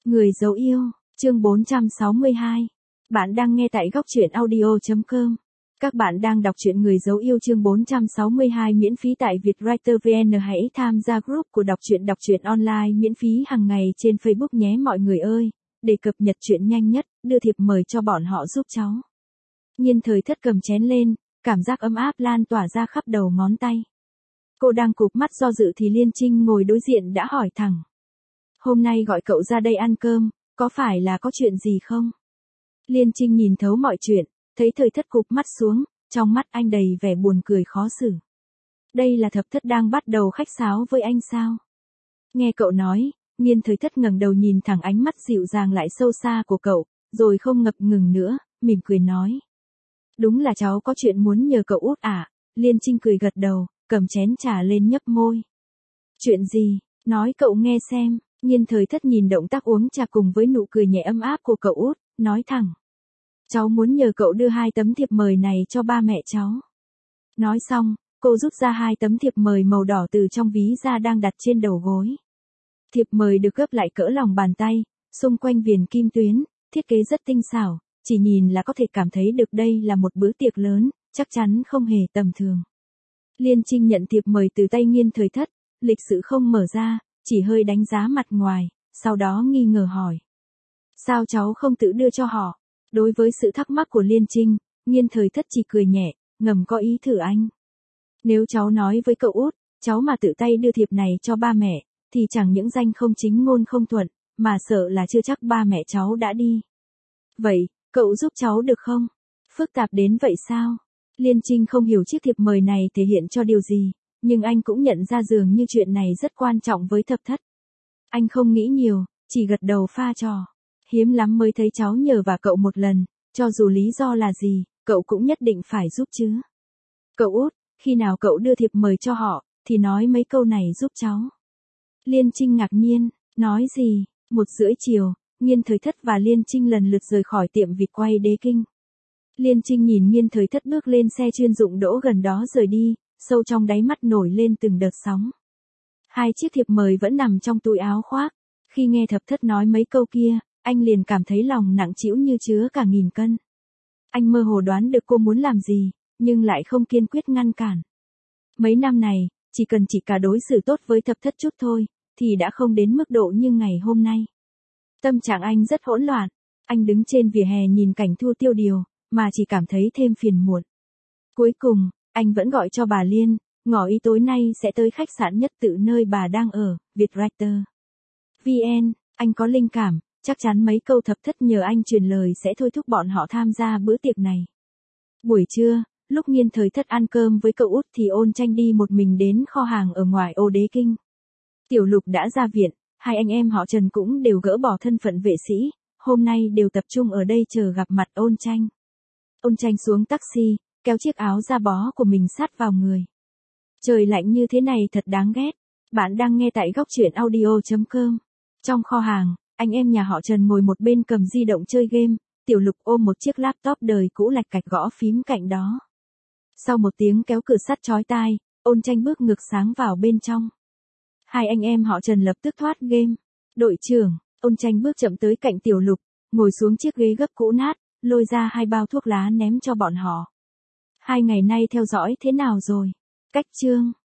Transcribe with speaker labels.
Speaker 1: Người dấu yêu, chương 462. Bạn đang nghe tại góc truyện audio.com. Các bạn đang đọc truyện Người dấu yêu chương 462 miễn phí tại Vietwriter VN. Hãy tham gia group của đọc truyện online miễn phí hàng ngày trên Facebook nhé mọi người ơi, để cập nhật truyện nhanh nhất, đưa thiệp mời cho bọn họ giúp cháu. Nhiên Thời Thất cầm chén lên, cảm giác ấm áp lan tỏa ra khắp đầu ngón tay. Cô đang cụp mắt do dự thì Liên Trinh ngồi đối diện đã hỏi thẳng. Hôm nay gọi cậu ra đây ăn cơm, có phải là có chuyện gì không? Liên Trinh nhìn thấu mọi chuyện, thấy Thời Thất cụp mắt xuống, trong mắt anh đầy vẻ buồn cười khó xử. Đây là Thập Thất đang bắt đầu khách sáo với anh sao? Nghe cậu nói, Nhiên Thời Thất ngẩng đầu nhìn thẳng ánh mắt dịu dàng lại sâu xa của cậu, rồi không ngập ngừng nữa, mỉm cười nói. Đúng là cháu có chuyện muốn nhờ cậu út ạ. Liên Trinh cười gật đầu, cầm chén trà lên nhấp môi. Chuyện gì, nói cậu nghe xem. Nhiên Thời Thất nhìn động tác uống trà cùng với nụ cười nhẹ ấm áp của cậu út, nói thẳng. Cháu muốn nhờ cậu đưa 2 tấm thiệp mời này cho ba mẹ cháu. Nói xong, cô rút ra 2 tấm thiệp mời màu đỏ từ trong ví ra đang đặt trên đầu gối. Thiệp mời được gấp lại cỡ lòng bàn tay, xung quanh viền kim tuyến, thiết kế rất tinh xảo, chỉ nhìn là có thể cảm thấy được đây là một bữa tiệc lớn, chắc chắn không hề tầm thường. Liên Trinh nhận thiệp mời từ tay Nhiên Thời Thất, lịch sự không mở ra, chỉ hơi đánh giá mặt ngoài, sau đó nghi ngờ hỏi. Sao cháu không tự đưa cho họ? Đối với sự thắc mắc của Liên Trinh, Nhiên Thời Thất chỉ cười nhẹ, ngầm có ý thử anh. Nếu cháu nói với cậu út, cháu mà tự tay đưa thiệp này cho ba mẹ, thì chẳng những danh không chính ngôn không thuận, mà sợ là chưa chắc ba mẹ cháu đã đi. Vậy, cậu giúp cháu được không? Phức tạp đến vậy sao? Liên Trinh không hiểu chiếc thiệp mời này thể hiện cho điều gì, nhưng anh cũng nhận ra dường như chuyện này rất quan trọng với Thập Thất. Anh không nghĩ nhiều, chỉ gật đầu pha trò. Hiếm lắm mới thấy cháu nhờ và cậu một lần, cho dù lý do là gì, cậu cũng nhất định phải giúp chứ. Cậu út, khi nào cậu đưa thiệp mời cho họ, thì nói mấy câu này giúp cháu. Liên Trinh ngạc nhiên, nói gì? 1:30 chiều, Nhiên Thời Thất và Liên Trinh lần lượt rời khỏi tiệm vịt quay Đế Kinh. Liên Trinh nhìn Nhiên Thời Thất bước lên xe chuyên dụng đỗ gần đó rời đi, sâu trong đáy mắt nổi lên từng đợt sóng. 2 chiếc thiệp mời vẫn nằm trong túi áo khoác. Khi nghe Thập Thất nói mấy câu kia, anh liền cảm thấy lòng nặng trĩu như chứa cả 1000 cân. Anh mơ hồ đoán được cô muốn làm gì, nhưng lại không kiên quyết ngăn cản. Mấy năm này, chỉ cần chị cả đối xử tốt với Thập Thất chút thôi, thì đã không đến mức độ như ngày hôm nay. Tâm trạng anh rất hỗn loạn, anh đứng trên vỉa hè nhìn cảnh Thu Tiêu điều, mà chỉ cảm thấy thêm phiền muộn. Cuối cùng, anh vẫn gọi cho bà Liên, ngỏ ý tối nay sẽ tới khách sạn Nhất Tự nơi bà đang ở, Vietwriter VN. Anh có linh cảm, chắc chắn mấy câu Thập Thất nhờ anh truyền lời sẽ thôi thúc bọn họ tham gia bữa tiệc này. Buổi trưa, lúc Nhiên Thời Thất ăn cơm với cậu út thì Ôn Tranh đi một mình đến kho hàng ở ngoài ô Đế Kinh. Tiểu Lục đã ra viện, 2 anh em họ Trần cũng đều gỡ bỏ thân phận vệ sĩ, hôm nay đều tập trung ở đây chờ gặp mặt Ôn Tranh. Ôn Tranh xuống taxi, kéo chiếc áo da bó của mình sát vào người. Trời lạnh như thế này thật đáng ghét. Bạn đang nghe tại góc truyện audio.com. Trong kho hàng, anh em nhà họ Trần ngồi một bên cầm di động chơi game, Tiểu Lục ôm một chiếc laptop đời cũ lạch cạch gõ phím cạnh đó. Sau một tiếng kéo cửa sắt chói tai, Ôn Tranh bước ngược sáng vào bên trong. 2 anh em họ Trần lập tức thoát game. Đội trưởng, Ôn Tranh bước chậm tới cạnh Tiểu Lục, ngồi xuống chiếc ghế gấp cũ nát, lôi ra 2 bao thuốc lá ném cho bọn họ. 2 ngày nay theo dõi thế nào rồi? Cách chương.